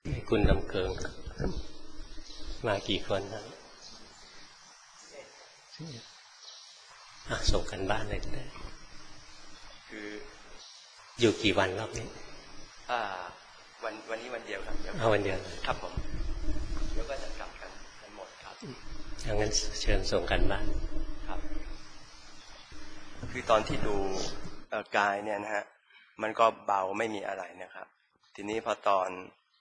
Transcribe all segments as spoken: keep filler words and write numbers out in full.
คุณลำเกิงมากี่คนครับส่งกันบ้านเลยก็ได้คืออยู่กี่วันรอบนี้อ่าวันวันนี้วันเดียวครับเอาวันเดียวครับผมเดี๋ยวก็จะกลับกันกันหมดครับดังนั้นเชิญส่งกันบ้านครับคือตอนที่ดูกายเนี่ยนะฮะมันก็เบาไม่มีอะไรนะครับทีนี้พอตอน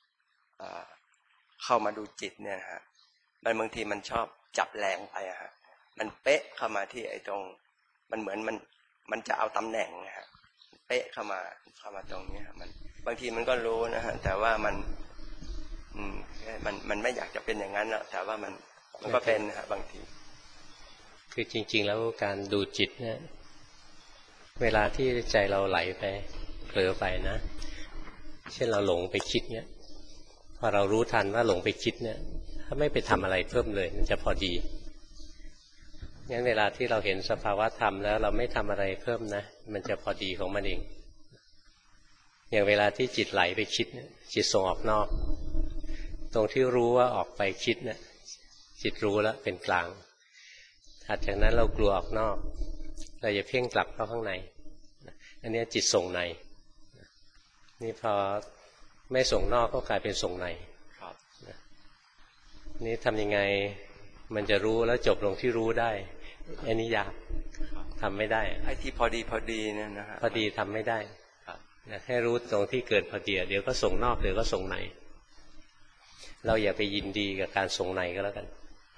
เข้ามาดูจิตเนี่ยฮะมันบางทีมันชอบจับแรงไปอะฮะมันเป๊ะเข้ามาที่ไอ้ตรงมันเหมือนมันมันจะเอาตำแหน่งนะฮะเป๊ะเข้ามาเข้ามาตรงนี้มันบางทีมันก็รู้นะฮะแต่ว่ามันอืมมันมันไม่อยากจะเป็นอย่างนั้นแล้วแต่ว่ามันมันก็เป็นฮะบางทีคือจริงๆแล้วการดูจิตเนี่ยเวลาที่ใจเราไหลไปเผลอไปนะเช่นเราหลงไปคิดเนี่ยพอเรารู้ทันว่าหลงไปคิดเนี่ยถ้าไม่ไปทำอะไรเพิ่มเลยมันจะพอดีงั้นเวลาที่เราเห็นสภาวะธรรมแล้วเราไม่ทำอะไรเพิ่มนะมันจะพอดีของมันเองอย่างเวลาที่จิตไหลไปคิดจิตส่งออกนอกตรงที่รู้ว่าออกไปคิดเนี่ยจิตรู้แล้วเป็นกลางถัดจากนั้นเรากลัวออกนอกเราจะเพ่งกลับเข้าข้างในอันนี้จิตส่งในนี่พอไม่ส่งนอกก็กลายเป็นส่งในนี่ทำยังไงมันจะรู้แล้วจบลงที่รู้ได้อันนี้ยากทำไม่ได้ไอ้ที่พอดีพอดีเนี่ยนะฮะพอดีทำไม่ได้ให้รู้ตรงที่เกิดพอดีเดี๋ยวก็ส่งนอกเดี๋ยวก็ส่งในเราอย่าไปยินดีกับการส่งในก็แล้วกัน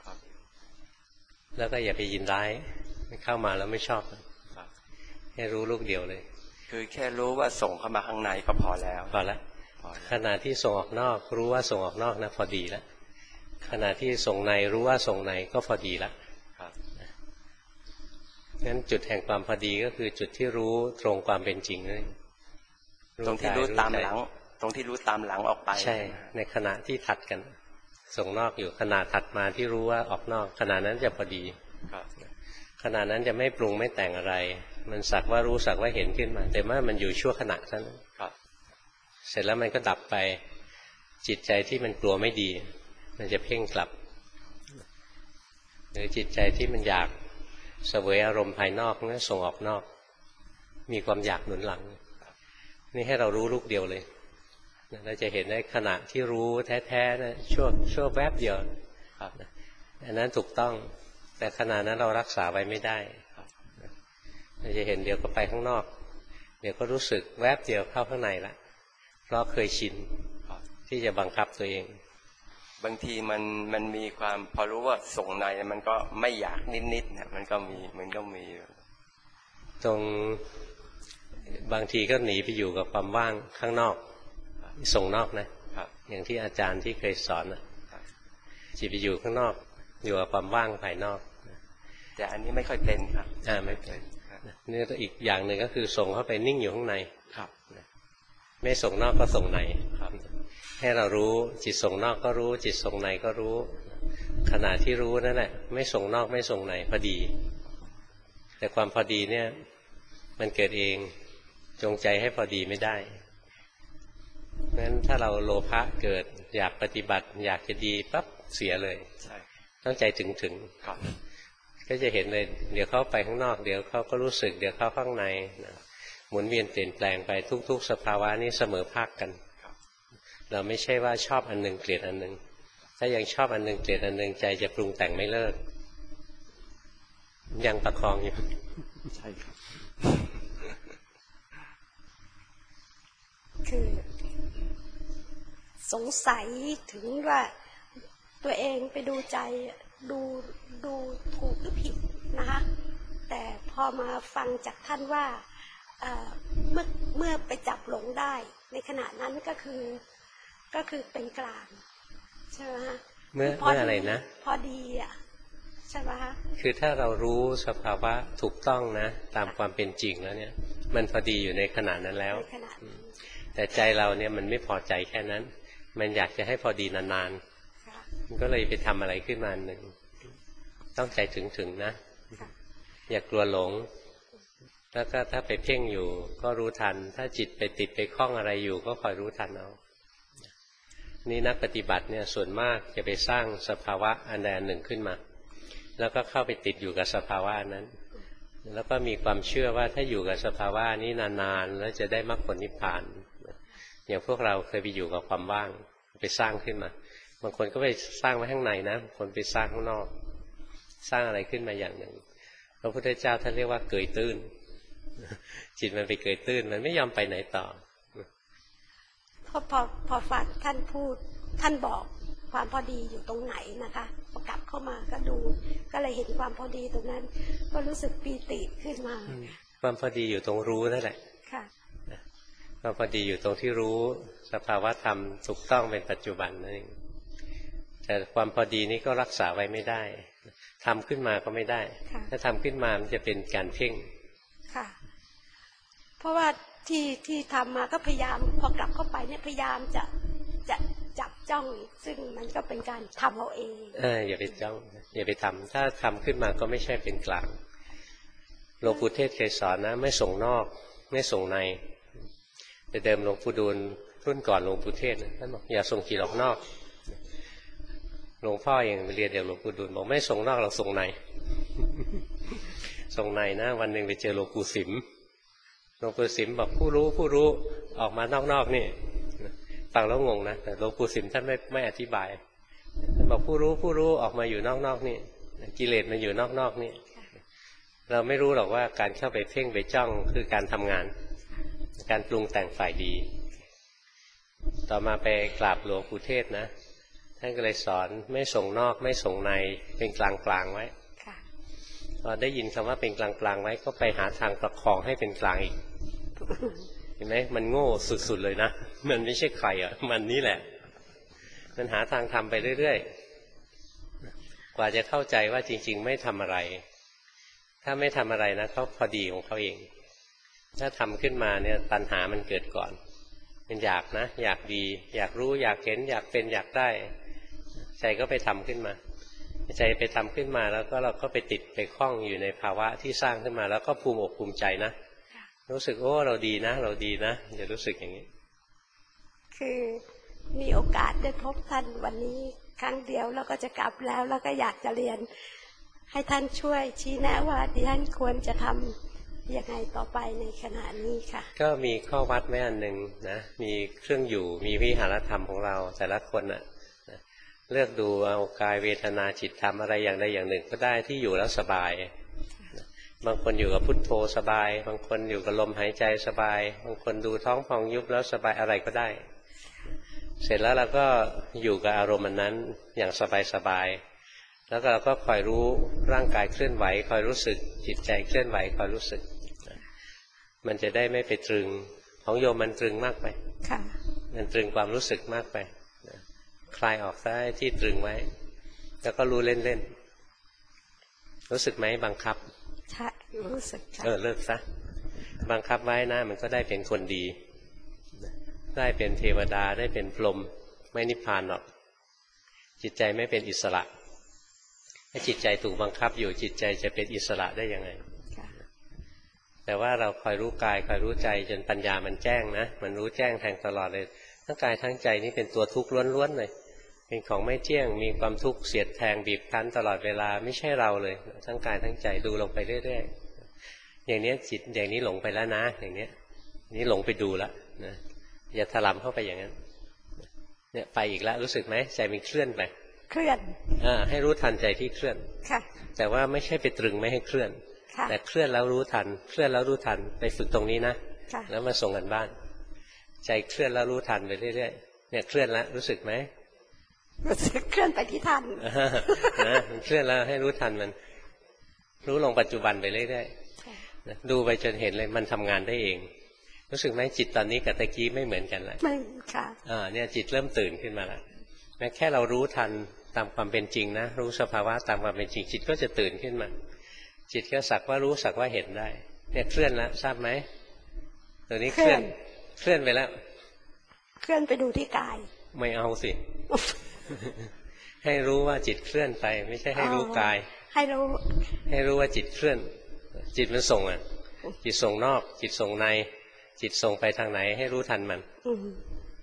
แล้วก็อย่าไปยินร้ายเข้ามาแล้วไม่ชอบให้รู้ลูกเดียวเลยคือแค่รู้ว่าส่งเข้ามาข้างในก็พอแล้วพอแล้วขณะที่ส่งออกนอกรู้ว่าส่งออกนอกนะพอดีแล้วขณะที่ส่งในรู้ว่าส่งในก็พอดีแล้วงั้นจุดแห่งความพอดีก็คือจุดที่รู้ตรงความเป็นจริงนั่นตรงที่รู้ตามหลังตรงที่รู้ตามหลังออกไปใช่ในขณะที่ถัดกันส่งนอกอยู่ขณะถัดมาที่รู้ว่าออกนอกขณะนั้นจะพอดีขณะนั้นจะไม่ปรุงไม่แต่งอะไรมันสักว่ารู้สักว่าเห็นขึ้นมาแต่ว่ามันอยู่ชั่วขณะเท่านั้นเสร็จแล้วมันก็ดับไปจิตใจที่มันกลัวไม่ดีมันจะเพ่งกลับหรือจิตใจที่มันอยากเสวยอารมณ์ภายนอกนั่นส่งออกนอกมีความอยากหนุนหลังนี่ให้เรารู้ลูกเดียวเลยเราจะเห็นได้ขณะที่รู้แท้ๆนะชั่วชั่วแวบเดียวอันนั้นถูกต้องแต่ขณะนั้นเรารักษาไว้ไม่ได้เราจะเห็นเดี๋ยวก็ไปข้างนอกเดี๋ยวก็รู้สึกแวบเดียวเข้าข้างในละเพราะเคยชินที่จะบังคับตัวเองบางทีมันมันมีความพอรู้ว่าส่งในมันก็ไม่อยากนิดๆเนี่ยมันก็มีมันก็มีตรงบางทีก็หนีไปอยู่กับความว่างข้างนอกส่งนอกนะอย่างที่อาจารย์ที่เคยสอนนะจิตไปอยู่ข้างนอกอยู่กับความว่างภายนอกแต่อันนี้ไม่ค่อยเป็นครับอ่าไม่เป็นนี่ก็อีกอย่างหนึ่งก็คือส่งเข้าไปนิ่งอยู่ข้างในครับไม่ส่งนอกก็ส่งในให้เรารู้จิตส่งนอกก็รู้จิตส่งในก็รู้ขณะที่รู้นั่นแหละไม่ส่งนอกไม่ส่งในพอดีแต่ความพอดีเนี่ยมันเกิดเองจงใจให้พอดีไม่ได้งั้นถ้าเราโลภะเกิดอยากปฏิบัติอยากจะดีปั๊บเสียเลยต้องใจถึงถึงก็จะเห็นเลยเดี๋ยวเขาไปข้างนอกเดี๋ยวเขาก็รู้สึกเดี๋ยวเขาข้างในหมุนเวียนเปลี่ยนแปลงไปทุกๆสภาวะนี้เสมอภาคกันเราไม่ใช่ว่าชอบอันหนึ่งเกลียดอันหนึ่งถ้ายังชอบอันหนึ่งเกลียดอันหนึ่งใจจะปรุงแต่งไม่เลิกยังประคองอยู่ใช่ครับคือสงสัยถึงว่าตัวเองไปดูใจดูดูถูกหรือผิดนะคะแต่พอมาฟังจากท่านว่าเมื่อเมื่อไปจับหลงได้ในขณะนั้นก็คือก็คือเป็นกลางใช่ไหมฮะเมื่อเมื่ออะไรนะพอดีอ่ะใช่ไหมฮะคือถ้าเรารู้สภาวะถูกต้องนะตามความเป็นจริงแล้วเนี่ยมันพอดีอยู่ในขณะนั้นแล้วแต่ใจเราเนี่ยมันไม่พอใจแค่นั้นมันอยากจะให้พอดีนานๆมันก็เลยไปทำอะไรขึ้นมาหนึ่งต้องใจถึงๆนะอย่ากลัวหลงแล้วก็ถ้าไปเพ่งอยู่ก็รู้ทันถ้าจิตไปติดไปคล้องอะไรอยู่ก็คอยรู้ทันเอานี่นักปฏิบัติเนี่ยส่วนมากจะไปสร้างสภาวะอันใดอันหนึ่งขึ้นมาแล้วก็เข้าไปติดอยู่กับสภาวะนั้นแล้วก็มีความเชื่อว่าถ้าอยู่กับสภาวะนี้นานๆแล้วจะได้มรรคผลนิพพานอย่างพวกเราเคยไปอยู่กับความว่างไปสร้างขึ้นมาบางคนก็ไปสร้างไว้ข้างในนะบางคนไปสร้างข้างนอกสร้างอะไรขึ้นมาอย่างหนึ่งพระพุทธเจ้าท่านเรียกว่าเกยตื้นจิตมันไปเกยตื้นมันไม่ยอมไปไหนต่อพอพอพอฟังท่านพูดท่านบอกความพอดีอยู่ตรงไหนนะคะพอกลับเข้ามาก็ดูก็เลยเห็นความพอดีตรงนั้นก็รู้สึกปีติขึ้นมาความพอดีอยู่ตรงรู้นั่นแหละค่ะความพอดีอยู่ตรงที่รู้สภาวะธรรมถูกต้องเป็นปัจจุบันนั่นเองแต่ความพอดีนี้ก็รักษาไว้ไม่ได้ทำขึ้นมาก็ไม่ได้ถ้าทำขึ้นมามันจะเป็นการเพ่งค่ะเพราะว่าที่ที่ทำมาก็พยายามพอกลับเข้าไปเนี่ยพยายามจะจะจับจ้องซึ่งมันก็เป็นการทำเอาเองเอออย่าไปจ้องอย่าไปทำถ้าทำขึ้นมาก็ไม่ใช่เป็นกลางหลวงปู่เทศเคยสอนนะไม่ส่งนอกไม่ส่งในแต่เดิมหลวงปู่ดูลรุ่นก่อนหลวงปู่เทศท่านบอกอย่าส่งจิตออกนอกหลวงพ่อเองเรียนเดี๋ยวหลวงปู่ดูลบอกไม่ส่งนอกเราส่งในส่งในนะวันหนึ่งไปเจอหลวงปู่สิมหลวงปู่สิมบอกผู้รู้ผู้รู้ออกมานอกๆนี่ฟังแล้วงงนะแต่หลวงปู่สิมท่านไม่ไม่อธิบายท่านบอกผู้รู้ผู้รู้ออกมาอยู่นอกๆนี่กิเลสมันอยู่นอกๆนี่เราไม่รู้หรอกว่าการเข้าไปเพ่งไปจ้องคือการทำงานการปรุงแต่งฝ่ายดีต่อมาไปกราบหลวงปู่เทศนะท่านก็เลยสอนไม่ส่งนอกไม่ส่งในเป็นกลางๆไว้พอได้ยินคำว่าเป็นกลางๆไว้ก็ไปหาทางประคองให้เป็นกลางอีกเห็นไหมมันโง่สุดๆเลยนะมันไม่ใช่ใครอ่ะมันนี่แหละมันหาทางทำไปเรื่อยๆกว่าจะเข้าใจว่าจริงๆไม่ทำอะไรถ้าไม่ทำอะไรนะเขาพอดีของเขาเองถ้าทำขึ้นมาเนี่ยตัณหามันเกิดก่อนเป็นอยากนะอยากดีอยากรู้อยากเห็นอยากเป็นอยากได้ใจก็ไปทำขึ้นมาใจไปทำขึ้นมาแล้วก็เราก็ไปติดไปคล้องอยู่ในภาวะที่สร้างขึ้นมาแล้วก็ภูมิอกภูมิใจนะรู้สึกโอ้เราดีนะเราดีนะจะรู้สึกอย่างนี้คือมีโอกาสได้พบท่านวันนี้ครั้งเดียวแล้วก็จะกลับแล้วแล้วก็อยากจะเรียนให้ท่านช่วยชี้แนะว่าดิฉันควรจะทำยังไงต่อไปในขณะนี้ค่ะก็มีข้อวัดแม่อันหนึ่งนะมีเครื่องอยู่มีวิหารธรรมของเราแต่ละคนน่ะเลือกดูเอากายเวทนาจิตธรรมอะไรอย่างใดอย่างหนึ่งก็ได้ที่อยู่แล้วสบายบางคนอยู่กับพุทโธสบายบางคนอยู่กับลมหายใจสบายบางคนดูท้องพองยุบแล้วสบายอะไรก็ได้เสร็จแล้วเราก็อยู่กับอารมณ์นั้นอย่างสบายสบายแล้วเราก็คอยรู้ร่างกายเคลื่อนไหวคอยรู้สึกจิตใจเคลื่อนไหวคอยรู้สึกมันจะได้ไม่ไปตรึงของโยมมันตรึงมากไปมันตรึงความรู้สึกมากไปคลายออกซะที่ตรึงไว้แล้วก็รู้เล่นๆรู้สึกไหมบังคับใช่รู้สึกเออเลิกซะบังคับไว้นะมันก็ได้เป็นคนดีได้เป็นเทวดาได้เป็นพรหมไม่นิพพานหรอกจิตใจไม่เป็นอิสระถ้าจิตใจถูกบังคับอยู่จิตใจจะเป็นอิสระได้ยังไงแต่ว่าเราคอยรู้กายคอยรู้ใจจนปัญญามันแจ้งนะมันรู้แจ้งแทงตลอดเลยทั้งกายทั้งใจนี่เป็นตัวทุกข์ล้วนๆเลยเป็นของไม่เที่ยงมีความทุกข์เสียดแทงบีบคั้นตลอดเวลาไม่ใช่เราเลยทั้งกายทั้งใจดูลงไปเรื่อยๆอย่างนี้จิตอย่างนี้หลงไปแล้วนะอย่างนี้นี่หลงไปดูแล้วนะอย่าถลำเข้าไปอย่างนั้นเนี่ยไปอีกแล้วรู้สึกไหมใจมันเคลื่อนไปเคลื่อนอ่าให้รู้ทันใจที่เคลื่อนค่ะแต่ว่าไม่ใช่ไปตรึงไม่ให้เคลื่อนแต่เคลื่อนแล้วรู้ทันเคลื่อนแล้วรู้ทันไปฝึกตรงนี้นะแล้วมาส่งกันบ้านใจเคลื่อนแล้วรู้ทันไปเรื่อยๆเนี่ยเคลื่อนแล้วรู้สึกไหมรู้สึกเคลื่อนไปที่ทันนะมันเคลื่อนแล้วให้รู้ทันมันรู้ลงปัจจุบันไปเรื่อยๆดูไปจนเห็นเลยมันทำงานได้เองรู้สึกไหมจิตตอนนี้กับตะกี้ไม่เหมือนกันแล้วไม่ค่ะอ่าเนี่ยจิตเริ่มตื่นขึ้นมาแล้วแม้แค่เรารู้ทันตามความเป็นจริงนะรู้สภาวะตามความเป็นจริงจิตก็จะตื่นขึ้นมาจิตก็สักว่ารู้สักว่าเห็นได้เนี่ยเคลื่อนแล้วทราบไหมตัวนี้เคลื่อนเคลื่อนไปแล้วเคลื่อนไปดูที่กายไม่เอาสิ ให้รู้ว่าจิตเคลื่อนไปไม่ใช่ให้รู้กายให้รู้ให้รู้ว่าจิตเคลื่อนจิตมันส่งอ่ะจิตส่งนอกจิตส่งในจิตส่งไปทางไหนให้รู้ทันมัน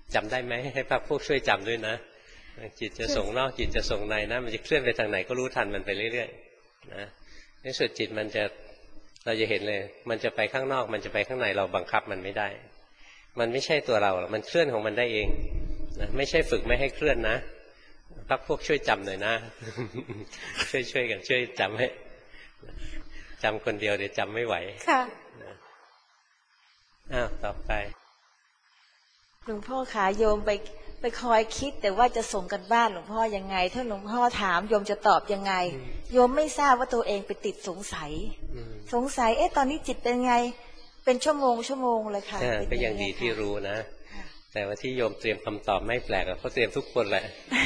จำได้ไหมให้พรรคพวกช่วยจำด้วยนะจิตจะส่งนอกจิตจะส่งในนะมันจะเคลื่อนไปทางไหนก็รู้ทันมันไปเรื่อยๆนะในสุดจิตมันจะเราจะเห็นเลยมันจะไปข้างนอกมันจะไปข้างในเราบังคับมันไม่ได้มันไม่ใช่ตัวเราหรอกมันเคลื่อนของมันได้เองนะไม่ใช่ฝึกไม่ให้เคลื่อนนะพรรคพวกช่วยจำหน่อยนะ ช่วยช่วยกันช่วยจำให้จำคนเดียวเดี๋ยวจำไม่ไหวค่ะอ้าวต่อไปหลวงพ่อขาโยมไปไปคอยคิดแต่ว่าจะส่งกันบ้านหลวงพ่อยังไงถ้าหลวงพ่อถามโยมจะตอบยังไงโยมไม่ทราบว่าตัวเองไปติดสงสัยสงสัยเอ๊ะตอนนี้จิตเป็นไงเป็นชั่วโมงชั่วโมงเลยค่ะก็ยังดีที่รู้นะแต่ว่าที่โยมเตรียมคำตอบไม่แปลกเพราะเตรียมทุกคนแหละ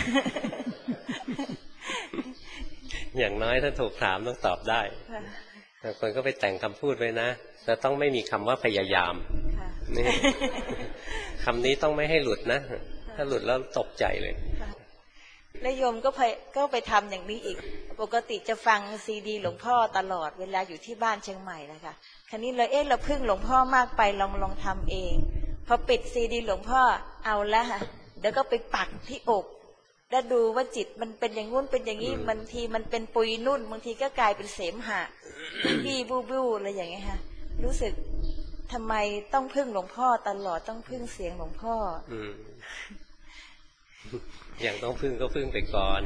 อย่างน้อยถ้าถูกถามต้องตอบได้บางคนก็ไปแต่งคำพูดไว้นะแต่ต้องไม่มีคำว่าพยายามนี่คำนี้ต้องไม่ให้หลุดนะถ้าหลุดแล้วตกใจเลยและโยมก็ไปก็ไปทำอย่างนี้อีกปกติจะฟังซีดีหลวงพ่อตลอดเวลาอยู่ที่บ้านเชียงใหม่นะคะคราวนี้เลยเอ๊ะเราพึ่งหลวงพ่อมากไปลองลองทำเองพอปิดซีดีหลวงพ่อเอาละค่ะเดี๋ยวก็ไปปักที่อกแล้วดูว่าจิตมันเป็นอย่างงู้นเป็นอย่างนี้บางทีมันเป็นปุยนุ่นบางทีก็กลายเป็นเสมหะบี้บูบูอะไรอย่างเงี้ยค่ะรู้สึกทำไมต้องพึ่งหลวงพ่อตลอดต้องพึ่งเสียงหลวงพ่ออืมอย่างต้องพึ่งก็พึ่งไปก่อน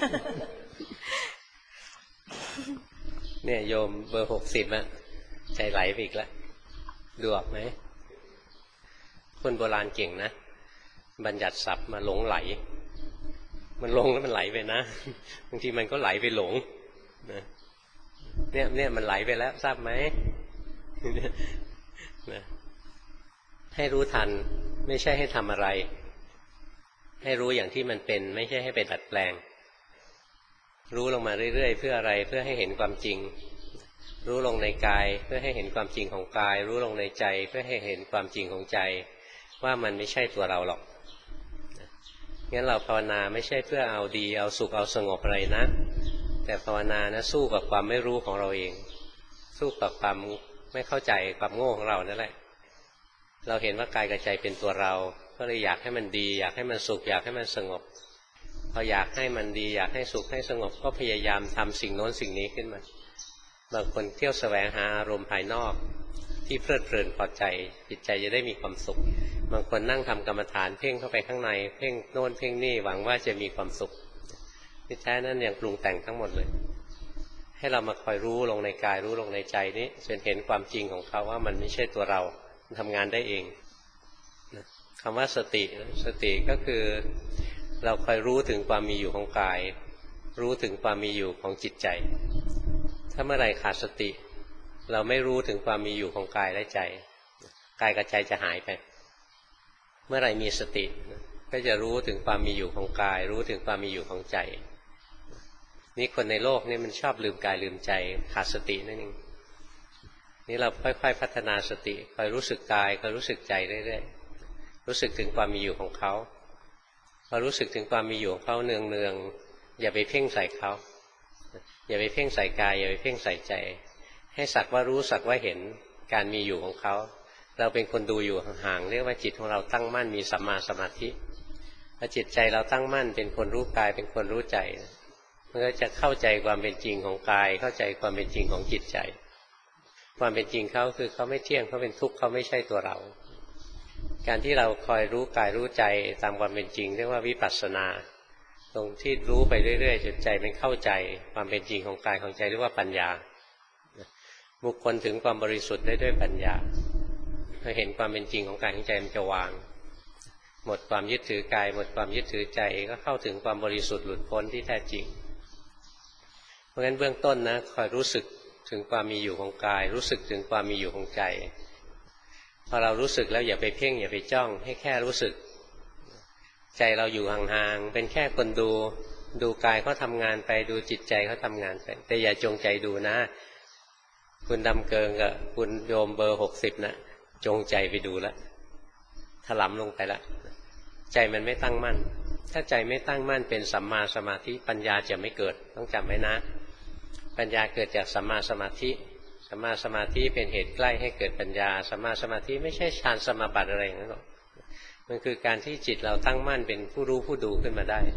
เนี่ยโยมเบอร์หกสิบอะใจไหลไปอีกแล้วดูออกไหมคนโบราณเก่งนะบัญญัติศัพท์มาหลงไหลมันลงแล้วมันไหลไปนะบางทีมันก็ไหลไปหลงนะเนี่ยเนี่ยมันไหลไปแล้วทราบไหมนะให้รู้ทันไม่ใช่ให้ทำอะไรให้รู้อย่างที่มันเป็นไม่ใช่ให้ไปดัดแปลงรู้ลงมาเรื่อยๆเพื่ออะไรเพื่อให้เห็นความจริงรู้ลงในกายเพื่อให้เห็นความจริงของกายรู้ลงในใจเพื่อให้เห็นความจริงของใจว่ามันไม่ใช่ตัวเราหรอกงั้นเราภาวนาไม่ใช่เพื่อเอาดีเอาสุขเอาสงบอะไรนะแต่ภาวนานะสู้กับความไม่รู้ของเราเองสู้กับความไม่เข้าใจความโง่ของเรานั่นแหละเราเห็นว่ากายกับใจเป็นตัวเราก็เลยอยากให้มันดีอยากให้มันสุขอยากให้มันสงบพออยากให้มันดีอยากให้สุขให้สงบก็พยายามทำสิ่งโน้นสิ่งนี้ขึ้นมาบางคนเที่ยวแสวงหาอารมณ์ภายนอกที่เพลิดเพลินพอใจจิตใจจะได้มีความสุขบางคนนั่งทำกรรมฐานเพ่งเข้าไปข้างในเพ่งโน่นเพ่งนี่หวังว่าจะมีความสุขที่แท้นั้นยังปรุงแต่งทั้งหมดเลยให้เรามาคอยรู้ลงในกายรู้ลงในใจนี้จนเห็นความจริงของเขาว่ามันไม่ใช่ตัวเรามันทำงานได้เองคำว่าสติสติก็คือเราคอยรู้ถึงความมีอยู่ของกายรู้ถึงความมีอยู่ของจิตใจถ้าเมื่อไหร่ขาดสติเราไม่รู้ถึงความมีอยู่ของกายและใจกายกับใจจะหายไปเมื่อไหร่มีสติก็จะรู้ถึงความมีอยู่ของกายรู้ถึงความมีอยู่ของใจนี่คนในโลกนี่มันชอบลืมกายลืมใจขาดสตินั่นเองนี่เราค่อยๆพัฒนาสติคอยรู้สึกกายคอยรู้สึกใจเรื่อยๆรู้สึกถึงความมีอยู่ของเขาพอรู้สึกถึงความมีอยู่ของเขาเนืองๆอย่าไปเพ่งใส่เขาอย่าไปเพ่งใส่กายอย่าไปเพ่งใส่ใจให้สักว่ารู้สักว่าเห็นการมีอยู่ของเขาเราเป็นคนดูอยู่ห่างๆเรียกว่าจิตของเราตั้งมั่นมีสัมมาสมาธิพอจิตใจเราตั้งมั่นเป็นคนรู้กายเป็นคนรู้ใจมันก็จะเข้าใจความเป็นจริงของกายเข้าใจความเป็นจริงของจิตใจความเป็นจริงเขาคือเขาไม่เที่ยงเขาเป็นทุกข์เขาไม่ใช่ตัวเราการที่เราคอยรู้กายรู้ใจตามความเป็นจริงเรียกว่าวิปัสสนาตรงที่รู้ไปเรื่อยๆจนใจมันเข้าใจความเป็นจริงของกายของใจเรียกว่าปัญญาบุคคลถึงความบริสุทธิ์ได้ด้วยปัญญาพอเห็นความเป็นจริงของกายของใจมันจะวางหมดความยึดถือกายหมดความยึดถือใจก็เข้าถึงความบริสุทธิ์หลุดพ้นที่แท้จริงเพราะฉะนั้นเบื้องต้นนะคอยรู้สึกถึงความมีอยู่ของกายรู้สึกถึงความมีอยู่ของใจพอเรารู้สึกแล้วอย่าไปเพ่งอย่าไปจ้องให้แค่รู้สึกใจเราอยู่ห่างๆเป็นแค่คนดูดูกายเขาทำงานไปดูจิตใจเขาทำงานไปแต่อย่าจงใจดูนะคุณดำเกิงกับคุณโยมเบอร์หกสิบนะจงใจไปดูแล้วถลำลงไปแล้วใจมันไม่ตั้งมั่นถ้าใจไม่ตั้งมั่นเป็นสัมมาสมาธิปัญญาจะไม่เกิดต้องจำไว้นะปัญญาเกิดจากสัมมาสมาธิสัมมาสมาธิเป็นเหตุใกล้ให้เกิดปัญญาสัมมาสมาธิไม่ใช่ฌานสมาบัติอะไรอย่างนั้นหรอกมันคือการที่จิตเราตั้งมั่นเป็นผู้รู้ผู้ดูขึ้นมาได้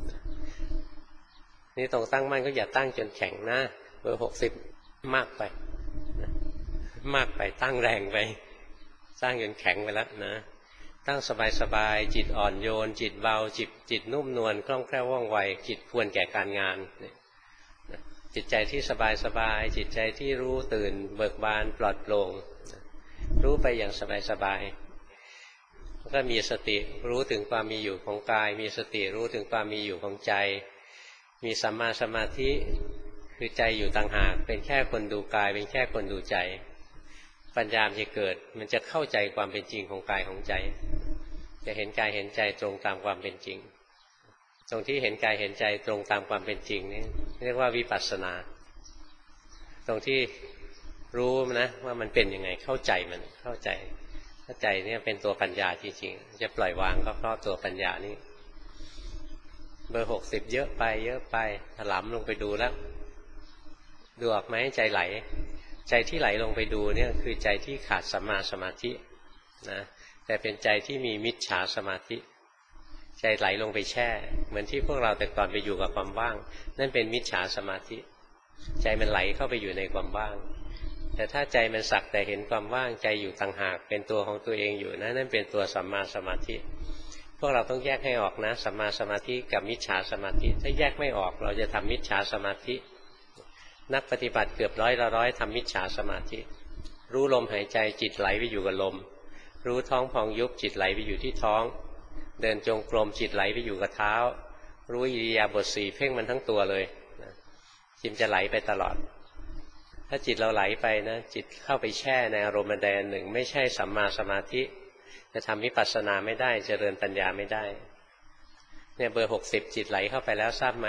นี่ตรงตั้งมั่นก็อย่าตั้งจนแข็งนะเบอร์หกสิบมากไปมากไปตั้งแรงไปสร้างจนแข็งไปแล้วนะตั้งสบายๆจิตอ่อนโยนจิตเบาจิตจิตนุ่มนวลคล่องแคล่วว่องไวจิตควรแก่การงานจิตใจที่สบายๆจิตใจที่รู้ตื่นเบิกบานปลอดโปร่งรู้ไปอย่างสบายๆก็มีสติรู้ถึงความมีอยู่ของกายมีสติรู้ถึงความมีอยู่ของใจมีสัมมาสมาธิคือใจอยู่ต่างหากเป็นแค่คนดูกายเป็นแค่คนดูใจปัญญาจะเกิดมันจะเข้าใจความเป็นจริงของกายของใจจะเห็นกายเห็นใจตรงตามความเป็นจริงตรงที่เห็นกายเห็นใจตรงตามความเป็นจริงนี่เรียกว่าวิปัสสนาตรงที่รู้นะว่ามันเป็นยังไงเข้าใจมันเข้าใจเข้าใจเนี่ยเป็นตัวปัญญาจริงๆจะปล่อยวางก็เพราะตัวปัญญานี่เบอร์หกสิบเยอะไปเยอะไปถลำลงไปดูแล้วดูออกไหมใจไหลใจที่ไหลลงไปดูเนี่ยคือใจที่ขาดสัมมาสมาธินะแต่เป็นใจที่มีมิจฉาสมาธิใจไหลลงไปแช่เหมือนที่พวกเราแต่ก่อนไปอยู่กับความว่างนั่นเป็นมิจฉาสมาธิใจมันไหลเข้าไปอยู่ในความว่างแต่ถ้าใจมันสักแต่เห็นความว่างใจอยู่ต่างหากเป็นตัวของตัวเองอยู่นะนั่นเป็นตัวสัมมาสมาธิพวกเราต้องแยกให้ออกนะสัมมาสมาธิกับมิจฉาสมาธิถ้าแยกไม่ออกเราจะทำมิจฉาสมาธินักปฏิบัติเกือบร้อยละร้อยทำมิจฉาสมาธิรู้ลมหายใจจิตไหลไปอยู่กับลมรู้ท้องพองยุบจิตไหลไปอยู่ที่ท้องเดินจงกรมจิตไหลไปอยู่กับเท้ารู้อิริยาบถสี่เพ่งมันทั้งตัวเลยจิตจะไหลไปตลอดถ้าจิตเราไหลไปนะจิตเข้าไปแช่ในอารมณ์ใดหนึ่งไม่ใช่สัมมาสมาธิจะทำวิปัสสนาไม่ได้เจริญปัญญาไม่ได้เนี่ยเบอร์หกสิบจิตไหลเข้าไปแล้วทราบไหม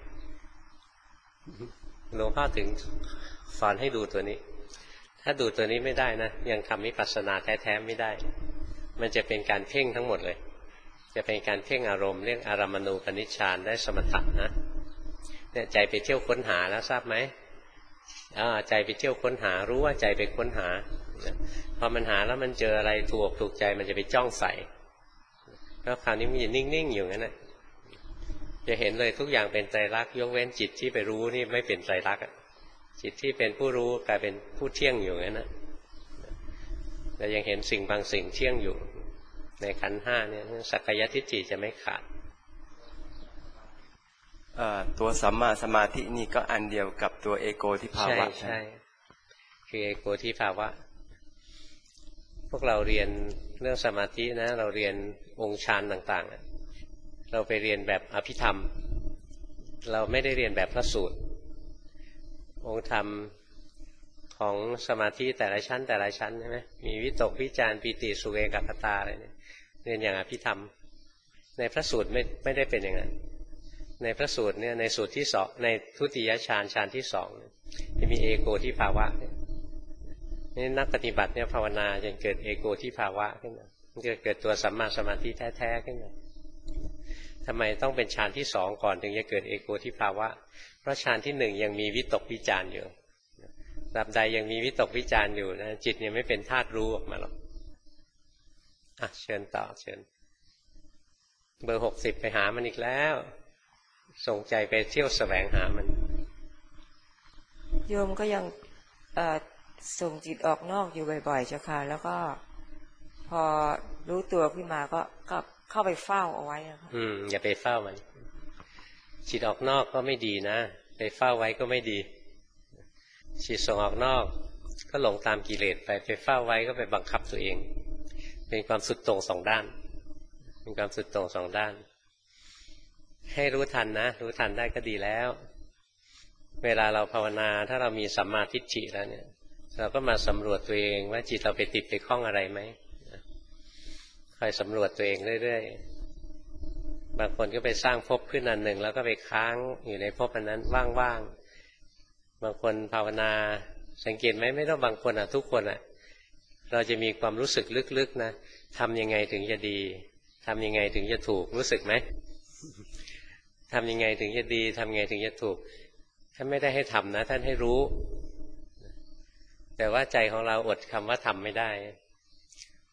หลวงพ่อถึงสอนให้ดูตัวนี้ถ้าดูตัวนี้ไม่ได้นะยังทำวิปัสสนาแท้ๆไม่ได้มันจะเป็นการเพ่งทั้งหมดเลยจะเป็นการเพ่งอารมณ์เรียกอารามณูปนิชฌานได้สมถะนะเนี่ยใจไปเที่ยวค้นหาแล้วทราบไหมอ่าใจไปเที่ยวค้นหารู้ว่าใจไปค้นหาพอมันหาแล้วมันเจออะไรถูกถูกใจมันจะไปจ้องใส่แล้วคราวนี้มันจะนิ่งๆอยู่งั้นนะจะเห็นเลยทุกอย่างเป็นไตรลักษณ์ยกเว้นจิตที่ไปรู้นี่ไม่เป็นไตรลักษณ์จิตที่เป็นผู้รู้กลายเป็นผู้เที่ยงอยู่งั้นนะแต่ยังเห็นสิ่งบางสิ่งเที่ยงอยู่ในขันธ์ห้าเนี่ยสักกายทิฏฐิจะไม่ขาดตัวสัมมาสมาธินี่ก็อันเดียวกับตัวเอโกทิภาวะใช่ใช่คือเอโกทิภาวะพวกเราเรียนเรื่องสมาธินะเราเรียนองค์ฌานต่างๆเราไปเรียนแบบอภิธรรมเราไม่ได้เรียนแบบพระสูตรองค์ธรรมของสมาธิแต่ละชั้นแต่ละชั้นใช่ไหมมีวิตกวิจารปิติสุเอกัคตาอะไรเนี่ยเรียนอย่างอภิธรรมในพระสูตรไม่ไม่ได้เป็นอย่างนั้นในพระสูตรเนี่ยในสูตรที่สองในทุติยฌานฌานที่สองจะมีเอโกทิภาวะนี่นักปฏิบัติเนี่ยภาวนาจนเกิดเอโกทิภาวะขึ้นมามันจะเกิดตัวสัมมาสมาธิแท้ๆขึ้นมาทำไมต้องเป็นฌานที่สองก่อนถึงจะเกิดเอโกทิภาวะเพราะฌานที่หนึ่งยังมีวิตกวิจารอยู่ตราบใดยังมีวิตกวิจารอยู่นะจิตยังไม่เป็นธาตุรู้ออกมาหรอกอ่ะเชิญต่อเชิญเบอร์หกสิบไปหามันอีกแล้วส่งใจไปเที่ยวแสวงหามันโยมก็ยังส่งจิตออกนอกอยู่บ่อยๆเจ้าค่ะแล้วก็พอรู้ตัวขึ้นมาก็ก็เข้าไปเฝ้าเอาไว้ค่ะอืมอย่าไปเฝ้ามันจิตออกนอกก็ไม่ดีนะไปเฝ้าไว้ก็ไม่ดีจิตส่งออกนอกก็หลงตามกิเลสไปไปเฝ้าไว้ก็ไปบังคับตัวเองเป็นความสุดโต่งสองด้านเป็นความสุดโต่งสองด้านให้รู้ทันนะรู้ทันได้ก็ดีแล้วเวลาเราภาวนาถ้าเรามีสัมมาทิฏฐิแล้วเนี่ยเราก็มาสำรวจตัวเองว่าจิตเราไปติดไปคล้องอะไรไหมคอยสำรวจตัวเองเรื่อยๆบางคนก็ไปสร้างภพขึ้นอันหนึ่งแล้วก็ไปค้างอยู่ในภพอันนั้นว่างๆบางคนภาวนาสังเกตไหมไม่ต้องบางคนอ่ะทุกคนอ่ะเราจะมีความรู้สึกลึกๆนะทำยังไงถึงจะดีทำยังไงถึงจะถูกรู้สึกไหมทำยังไงถึงจะดีทำยังไงถึงจะถูกท่านไม่ได้ให้ทำนะท่านให้รู้แต่ว่าใจของเราอดคำว่าทำไม่ได้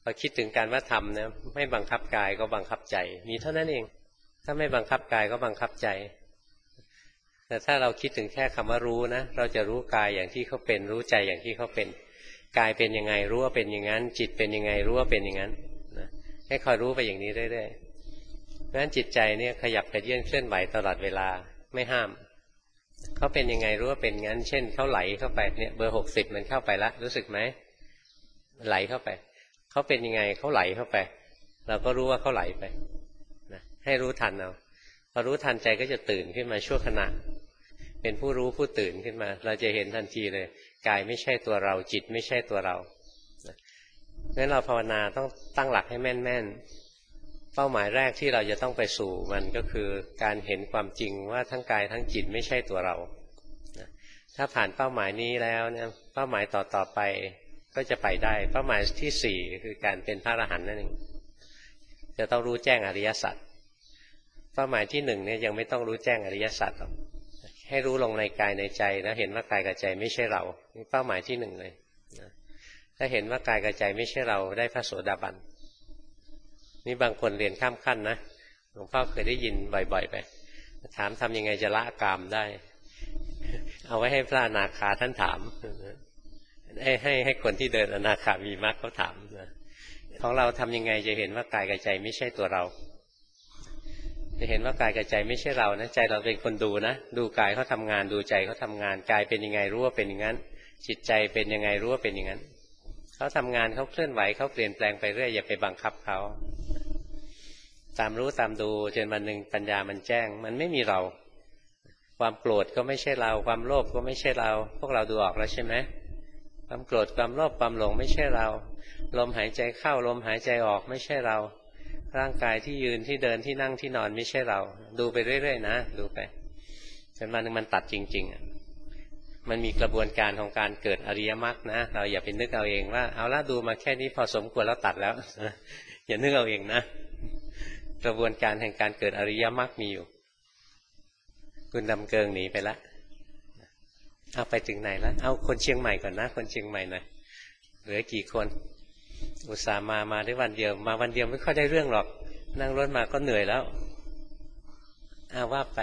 อคิดถึงการว่าทำนะไม่บังคับกายก็บังคับใจมีเท่านั้นเองถ้าไม่บังคับกายก็บังคับใจแต่ถ้าเราคิดถึงแค่คำว่ารู้นะเราจะรู้กายอย่างที่เขาเป็นรู้ใจอย่างที่เขาเป็นกายเป็นยังไงรู้ว่าเป็นอย่างนั้นจิตเป็นยังไงรู้ว่าเป็นอย่างนั้นนะให้คอยรู้ไปอย่างนี้เรื่อยๆเพราะฉะนั้นจิตใจเนี่ยขยับกระเยื่อนเคลื่อนไหวตลอดเวลาไม่ห้ามเขาเป็นยังไงรู้ว่าเป็นงั้นเช่นเขาไหลเข้าไปเนี่ยเบอร์หกสิบมันเข้าไปแล้วรู้สึกไหมไหลเข้าไปเขาเป็นยังไงเขาไหลเข้าไปเราก็รู้ว่าเขาไหลไปนะให้รู้ทันเอาพอรู้ทันใจก็จะตื่นขึ้นมาชั่วขณะเป็นผู้รู้ผู้ตื่นขึ้นมาเราจะเห็นทันทีเลยกายไม่ใช่ตัวเราจิตไม่ใช่ตัวเรางั้นเราภาวนาต้องตั้งหลักให้แม่นๆเป้าหมายแรกที่เราจะต้องไปสู่มันก็คือการเห็นความจริงว่าทั้งกายทั้งจิตไม่ใช่ตัวเราถ้าผ่านเป้าหมายนี้แล้วเนี่ยเป้าหมายต่อๆไปก็จะไปได้เป้าหมายที่สี่คือการเป็นพระอรหันต์นั่นเองจะต้องรู้แจ้งอริยสัจเป้าหมายที่หนึ่งเนี่ยยังไม่ต้องรู้แจ้งอริยสัจหรอกให้รู้ลงในกายในใจแล้วเห็นว่ากายกับใจไม่ใช่เรานี่เป้าหมายที่หนึ่งเลยนะถ้าเห็นว่ากายกับใจไม่ใช่เราได้พระโสดาบันนี่บางคนเรียนข้ามขั้นนะหลวงพ่อเคยได้ยินบ่อยๆไปถามทำยังไงจะละกามได้เอาไว้ให้พระอนาคาท่านถามให้ให้ให้คนที่เดินอนาคามีมรรคเขาถามนะของเราทำยังไงจะเห็นว่ากายกับใจไม่ใช่ตัวเราจะเห็นว่ากายกับใจไม่ใช่เรานะใจเราเป็นคนดูนะดูกายเขาทำงานดูใจเขาทำงานกายเป็นยังไงรู้ว่าเป็นอย่างนั้นจิตใจเป็นยังไงรู้ว่าเป็นอย่างนั้นเขาทำงานเขาเคลื่อนไหวเขาเปลี่ยนแปลงไปเรื่อยอย่าไปบังคับเขาตามรู้ตามดูจนวันหนึ่งปัญญามันแจ้งมันไม่มีเราความโกรธก็ไม่ใช่เราความโลภก็ไม่ใช่เราพวกเราดูออกแล้วใช่ไหมความโกรธความโลภความหลงไม่ใช่เราลมหายใจเข้าลมหายใจออกไม่ใช่เราร่างกายที่ยืนที่เดินที่นั่งที่นอนไม่ใช่เราดูไปเรื่อยๆนะดูไปจนวันหนึ่งมันตัดจริงๆมันมีกระบวนการของการเกิดอริยมรรคนะเราอย่าไปนึกเอาเองว่าเอาละดูมาแค่นี้พอสมควรแล้วตัดแล้วอย่านึกเอาเองนะกระบวนการแห่งการเกิดอริยมรรคมีอยู่คุณดำเกิงหนีไปละเอาไปถึงไหนแล้วเอาคนเชียงใหม่ก่อนนะคนเชียงใหม่หน่อยเหลือกี่คนอุตส่าห์มามาได้วันเดียวมาวันเดียวไม่ค่อยได้เรื่องหรอกนั่งรถมาก็เหนื่อยแล้วเอาว่าไป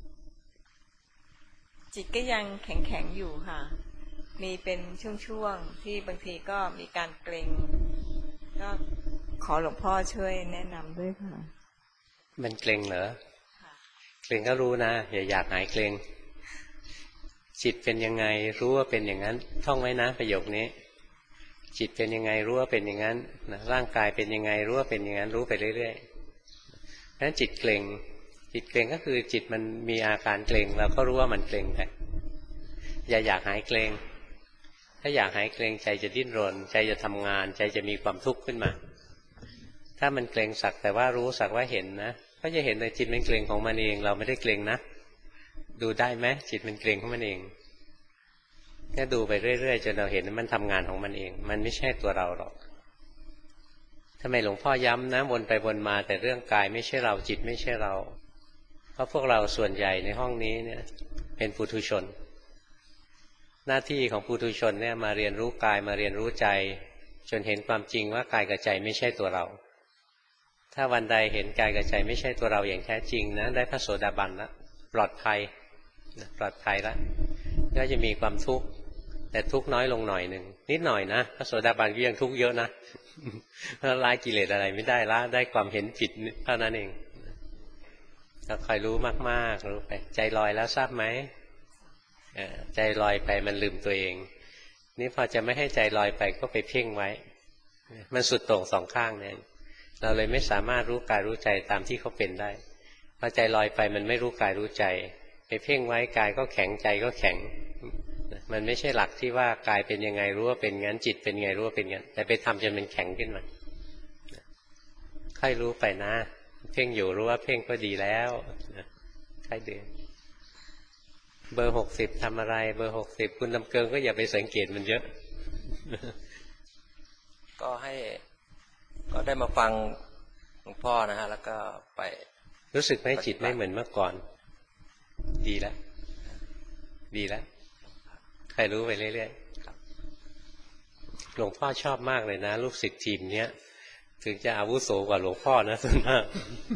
จิตก็ยังแข็งๆอยู่ค่ะมีเป็นช่วงๆที่บางทีก็มีการเกร็งก็ขอหลวงพ่อช่วยแนะนำด้วยค่ะมันเกร็งเหรอเกร็งก็รู้นะอย่าอยากหายเกร็งจิตเป็นยังไงรู้ว่าเป็นอย่างนั้นท่องไว้นะประโยคนี้จิตเป็นยังไงรู้ว่าเป็นอย่างนั้นนะร่างกายเป็นยังไงรู้ว่าเป็นอย่างนั้นรู้ไปเรื่อยๆเพราะฉะนั้นจิตเกร็งจิตเกร็งก็คือจิตมันมีอาการเกร็งเราก็รู้ว่ามันเกร็งไปอย่าอยากหายเกร็งถ้าอยากหายเกร็งใจจะดิ้นรนใจจะทำงานใจจะมีความทุกข์ขึ้นมาถ้ามันเกร็งสักแต่ว่ารู้สักว่าเห็นนะก็จะเห็นเลยจิตมันเกร็งของมันเองเราไม่ได้เกร็งนะดูได้ไหมจิตมันเกร็งของมันเองแค่ดูไปเรื่อยๆจนเราเห็นมันทำงานของมันเองมันไม่ใช่ตัวเราหรอกทำไมหลวงพ่อย้ำนะวนไปวนมาแต่เรื่องกายไม่ใช่เราจิตไม่ใช่เราเพราะพวกเราส่วนใหญ่ในห้องนี้เนี่ยเป็นปุถุชนหน้าที่ของปุถุชนเนี่ยมาเรียนรู้กายมาเรียนรู้ใจจนเห็นความจริงว่ากายกับใจไม่ใช่ตัวเราถ้าวันใดเห็นกายกับใจไม่ใช่ตัวเราอย่างแท้จริงนะได้พระโสดาบันแล้วปลอดภัยปลอดภัยแล้วก็จะมีความทุกข์แต่ทุกข์น้อยลงหน่อยหนึ่งนิดหน่อยนะพระโสดาบันก็ยังทุกข์เยอะนะละกิเลสอะไรไม่ได้ละได้ความเห็นผิดเท่านั้นเองเราคอยรู้มากๆรู้ไปใจลอยแล้วทราบไหมใจลอยไปมันลืมตัวเองนี่พอจะไม่ให้ใจลอยไปก็ไปเพ่งไว้มันสุดโต่งสองข้างเนี่ยเราเลยไม่สามารถรู้กายรู้ใจตามที่เขาเป็นได้พอใจลอยไปมันไม่รู้กายรู้ใจไปเพ่งไว้กายก็แข็งใจก็แข็งมันไม่ใช่หลักที่ว่ากายเป็นยังไงรู้ว่าเป็นงั้นจิตเป็นไงรู้ว่าเป็นงั้นแต่ไปทำจนมันแข็งขึ้นมาค่อยรู้ไปนะเพ่งอยู่รู้ว่าเพ่งก็ดีแล้วค่อยเดินเบอร์หกสิบทำอะไรเบอร์หกสิบคุณลำเกิงก็อย่าไปสังเกตมันเยอะก็ให้ก็ได้มาฟังหลวงพ่อนะฮะแล้วก็ไปรู้สึกไหมจิตไม่เหมือนเมื่อก่อนดีแล้วดีแล้วใครรู้ไปเรื่อยๆหลวงพ่อชอบมากเลยนะลูกศิษย์ทีมเนี้ยถึงจะอาวุโสกว่าหลวงพ่อนะส่วนมาก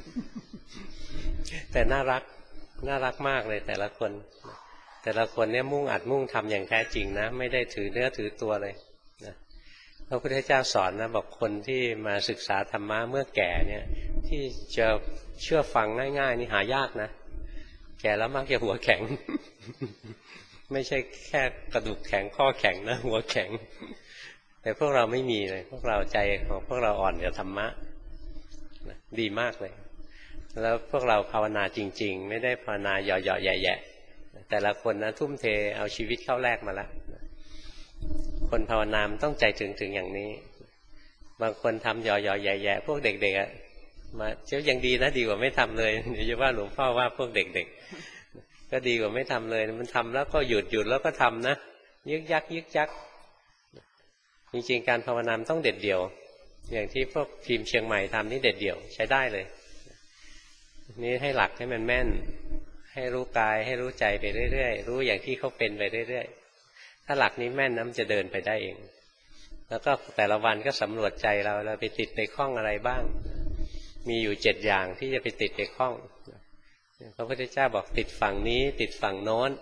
แต่น่ารักน่ารักมากเลยแต่ละคนแต่ละคนเนี่ยมุ่งอัดมุ่งทำอย่างแท้จริงนะไม่ได้ถือเนื้อถือตัวเลยนะพระพุทธเจ้าสอนนะบอกคนที่มาศึกษาธรรมะเมื่อแก่เนี่ยที่จะเชื่อฟังง่ายๆนี่หายากนะแก่แล้วมักจะหัวแข็ง ไม่ใช่แค่กระดูกแข็งข้อแข็งนะหัวแข็งแต่พวกเราไม่มีเลยพวกเราใจของพวกเราอ่อนกับธรรมะดีมากเลยแล้วพวกเราภาวนาจริงๆไม่ได้ภาวนาเหยาะๆแย่ๆแต่ละคนนะทุ่มเทเอาชีวิตเข้าแลกมาแล้วคนภาวนามต้องใจถึงถึงอย่างนี้บางคนทำเหยาะๆแย่ๆพวกเด็กๆอะมาเจ้ายังดีนะดีกว่าไม่ทำเลยเดี๋ยวจะว่าหลวงพ่อว่าพวกเด็กๆก็ดีกว่าไม่ทำเลยมันทำแล้วก็หยุดหยุดแล้วก็ทำนะยึกยักยึกยักจริงๆการภาวนาต้องเด็ดเดี่ยวอย่างที่พวกทีมเชียงใหม่ทำนี่เด็ดเดี่ยวใช้ได้เลยนี่ให้หลักให้มันแม่นให้รู้กายให้รู้ใจไปเรื่อยๆรู้อย่างที่เขาเป็นไปเรื่อยๆถ้าหลักนี้แม่นน้ำจะเดินไปได้เองแล้วก็แต่ละวันก็สำรวจใจเราเราไปติดไปคล้องอะไรบ้างมีอยู่เจ็ดอย่างที่จะไปติดไปคล้องพระพุทธเจ้าบอกติดฝั่งนี้ติดฝั่งโน้น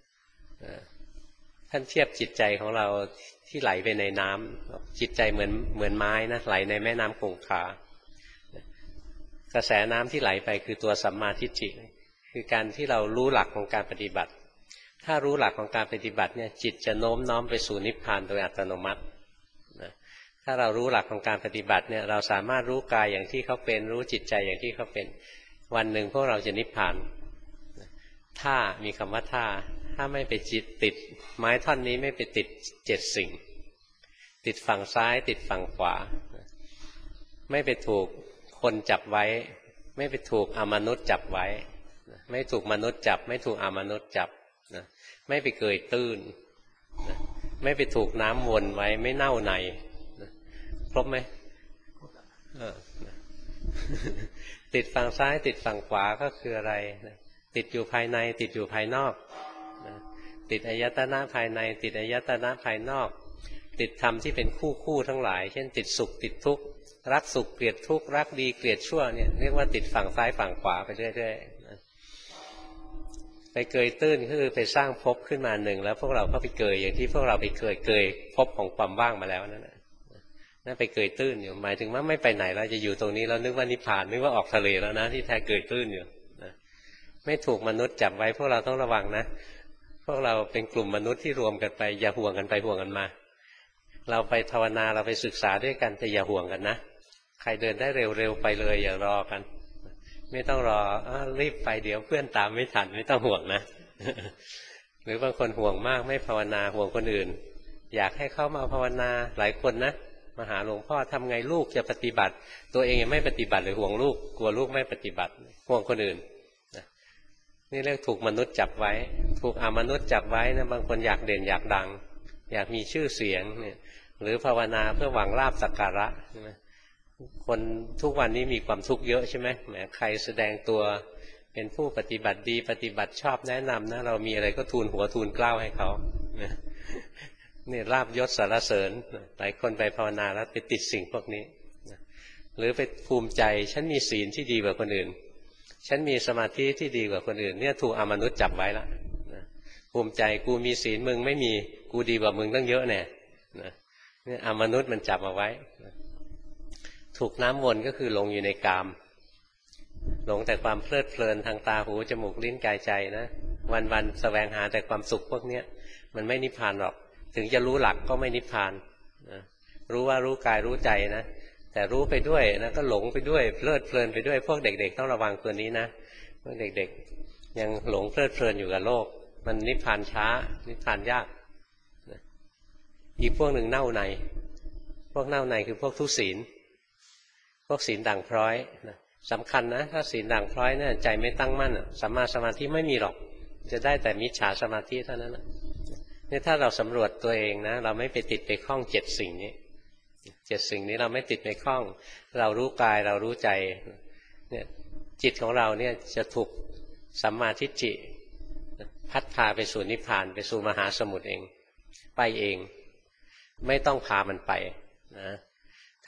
ท่านเทียบจิตใจของเราที่ไหลไปในน้ำจิตใจเหมือนเหมือนไม้นะไหลในแม่น้ำคงคากระแสน้ำที่ไหลไปคือตัวสัมมาทิฏฐิคือการที่เรารู้หลักของการปฏิบัติถ้ารู้หลักของการปฏิบัติเนี่ยจิตจะโน้มน้อมไปสู่นิพพานโดยอัตโนมัตินะถ้าเรารู้หลักของการปฏิบัติเนี่ยเราสามารถรู้กายอย่างที่เขาเป็นรู้จิตใจอย่างที่เขาเป็นวันหนึ่งพวกเราจะนิพพานถ้ามีคำว่าถ้าถ้าไม่ไปจิตติดไม้ท่อนนี้ไม่ไปติดเจ็ดสิ่งติดฝั่งซ้ายติดฝั่งขวาไม่ไปถูกคนจับไว้ไม่ไปถูกอมนุษย์จับไว้ไม่ถูกมนุษย์จับไม่ถูกอมนุษย์จับนะไม่ไปเกยตื้นนะไม่ไปถูกน้ำวนไว้ไม่เน่าในนะครบไหมเออนะติดฝั่งซ้ายติดฝั่งขวาก็คืออะไรนะติดอยู่ภายในติดอยู่ภายนอกนะติดอายตนะภายในติดอายตนะภายนอกติดธรรมที่เป็นคู่คู่ทั้งหลายเช่นติดสุขติดทุกข์รักสุขเกลียดทุกข์รักดีเกลียดชั่วเนี่ยเรียกว่าติดฝั่งซ้ายฝั่งขวาไปเรื่อยๆนะไปเกยตื้นก็คือไปสร้างภพขึ้นมาหนึ่งแล้วพวกเราก็ไปเกยอย่างที่พวกเราไปเกยเกยภพของความว่างมาแล้วนั่นแหละนั่นไปเกยตื้นอยู่หมายถึงว่าไม่ไปไหนเราจะอยู่ตรงนี้แล้วนึกว่านิพพานนึกว่าออกทะเลแล้วนะที่แท้เกยตื้นอยู่นะไม่ถูกมนุษย์จับไว้พวกเราต้องระวังนะพวกเราเป็นกลุ่มมนุษย์ที่รวมกันไปอย่าห่วงกันไปห่วงกันมาเราไปภาวนาเราไปศึกษาด้วยกันแต่อย่าห่วงกันนะใครเดินได้เร็วๆไปเลยอย่ารอกันไม่ต้องรอรีบไปเดี๋ยวเพื่อนตามไม่ทันไม่ต้องห่วงนะ หรือบางคนห่วงมากไม่ภาวนาห่วงคนอื่นอยากให้เขามาภาวนาหลายคนนะมาหาหลวงพ่อทำไงลูกจะปฏิบัติตัวเองยังไม่ปฏิบัติเลยห่วงลูกกลัวลูกไม่ปฏิบัติห่วงคนอื่นนี่เรียกถูกมนุษย์จับไว้ถูกอมนุษย์จับไว้นะบางคนอยากเด่นอยากดังอยากมีชื่อเสียงเนี่ยหรือภาวนาเพื่อหวังลาภสักการะใช่ไหมคนทุกวันนี้มีความทุกข์เยอะใช่ไหมแหมใครแสดงตัวเป็นผู้ปฏิบัติดีปฏิบัติชอบแนะนำนะเรามีอะไรก็ทูลหัวทูลเกล้าให้เขาเนี่ยลาภยศสรรเสริญหลายคนไปภาวนาแล้วไปติดสิ่งพวกนี้หรือไปภูมิใจฉันมีศีลที่ดีกว่าคนอื่นฉันมีสมาธิที่ดีกว่าคนอื่นเนี่ยถูกอมนุษย์จับไว้ละภูมิใจกูมีศีลมึงไม่มีกูดีกว่ามึงตั้งเยอะแน่เนี่ยอมนุษย์มันจับเอาไว้ถูกน้ำวนก็คือหลงอยู่ในกามหลงแต่ความเพลิดเพลินทางตาหูจมูกลิ้นกายใจนะวันๆแสวงหาแต่ความสุขพวกเนี้ยมันไม่นิพพานหรอกถึงจะรู้หลักก็ไม่นิพพานนะรู้ว่ารู้กายรู้ใจนะแต่รู้ไปด้วยนะก็หลงไปด้วยเพลิดเพลินไปด้วยพวกเด็กๆต้องระวังตัวนี้นะพวกเด็กๆยังหลงเพลิดเพลินอยู่กับโลกมันนิพพานช้านิพพานยากนะอีกพวกหนึ่งเน่าในพวกเน่าในคือพวกทุศีลพวกศีลด่างพร้อยนะสำคัญนะถ้าศีลด่างพร้อยเนี่ยใจไม่ตั้งมั่นสัมมาสมาธิไม่มีหรอกจะได้แต่มิจฉาสมาธิเท่านั้นนะนี่ถ้าเราสำรวจตัวเองนะเราไม่ไปติดไปคล้องเจ็ดสิ่งนี้เจ็ดสิ่งนี้เราไม่ติดไปคล้องเรารู้กายเรารู้ใจเนี่ยจิตของเราเนี่ยจะถูกสัมมาทิฏฐิพัดพาไปสู่นิพพานไปสู่มหาสมุทรเองไปเองไม่ต้องพามันไปนะถ้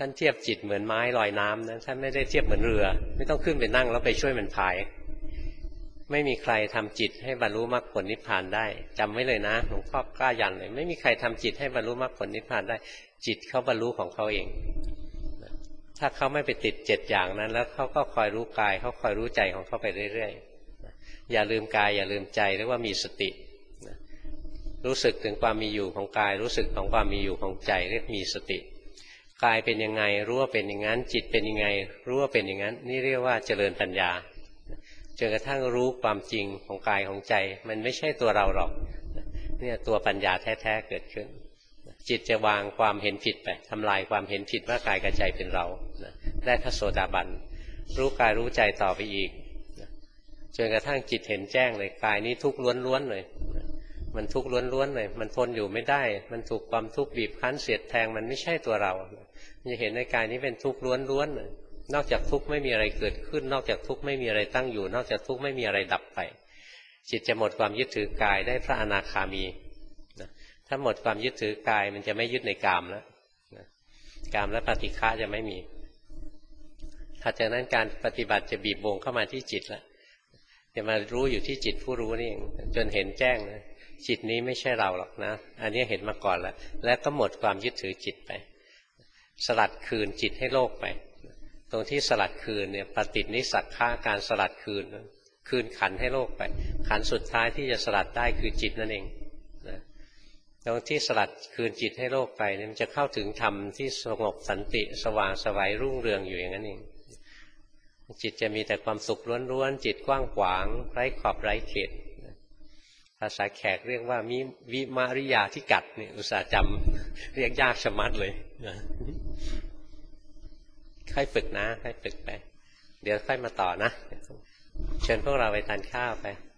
ท่านเทียบจิตเหมือนไม้ลอยน้ำนะท่านไม่ได้เทียบเหมือนเรือไม่ต้องขึ้นไปนั่งแล้วไปช่วยมันพายไม่มีใครทำจิตให้บรรลุมรรคผลนิพพานได้จำไว้เลยนะหลวงพ่อกล้ายันเลยไม่มีใครทำจิตให้บรรลุมรรคผลนิพพานได้จิตเขาบรรลุของเขาเองถ้าเขาไม่ไปติดเจ็ดอย่างนั้นแล้วเขาก็คอยรู้กายเขาคอยรู้ใจของเขาไปเรื่อยๆอย่าลืมกายอย่าลืมใจเรียกว่ามีสติรู้สึกถึงความมีอยู่ของกายรู้สึกของความมีอยู่ของใจเรียกมีสติกายเป็นยังไงรู้ว่าเป็นอย่างนั้นจิตเป็นยังไงรู้ว่าเป็นอย่างนั้นนี่เรียกว่าเจริญปัญญาจนกระทั่งรู้ความจริงของกายของใจมันไม่ใช่ตัวเราหรอกเนี่ยตัวปัญญาแท้ๆเกิดขึ้นจิตจะวางความเห็นผิดไปทำลายความเห็นผิดว่ากายกับใจเป็นเราได้พระโสดาบันรู้กายรู้ใจต่อไปอีกจนกระทั่งจิตเห็นแจ้งเลยกายนี้ทุกข์ล้วนๆเลยมันทุกข์ล้วนๆเลยมันทนอยู่ไม่ได้มันถูกความทุกข์บีบคั้นเสียดแทงมันไม่ใช่ตัวเราจะเห็นในกายนี้เป็นทุกข์ล้วนๆนอกจากทุกข์ไม่มีอะไรเกิดขึ้นนอกจากทุกข์ไม่มีอะไรตั้งอยู่นอกจากทุกข์ไม่มีอะไรดับไปจิตจะหมดความยึดถือกายได้พระอนาคามีถ้าหมดความยึดถือกายมันจะไม่ยึดในกามแล้วกามและปฏิฆะจะไม่มีถัดจากนั้นการปฏิบัติจะบีบวงเข้ามาที่จิตแล้วจะมารู้อยู่ที่จิตผู้รู้นี่เองจนเห็นแจ้งนะจิตนี้ไม่ใช่เราหรอกนะอันนี้เห็นมาก่อนแล้วแล้วก็หมดความยึดถือจิตไปสลัดคืนจิตให้โลกไปตรงที่สลัดคืนเนี่ยปฏินิสสักขะการสลัดคืนคืนขันให้โลกไปขันสุดท้ายที่จะสลัดได้คือจิตนั่นเองนะตรงที่สลัดคืนจิตให้โลกไปเนี่ยมันจะเข้าถึงธรรมที่สงบสันติสว่างไสวรุ่งเรืองอยู่อย่างนั้นเองจิตจะมีแต่ความสุขล้วนๆจิตกว้างขวางไร้ขอบไร้เขตภาษาแขกเรียกว่ามิวิมาริยาที่กัดเนี่ยอุตส่าห์จำเรียกยากชะมัดเลยนะค่อยฝึกนะค่อยฝึกไปเดี๋ยวค่อยมาต่อนะเชิญพวกเราไปทานข้าวไป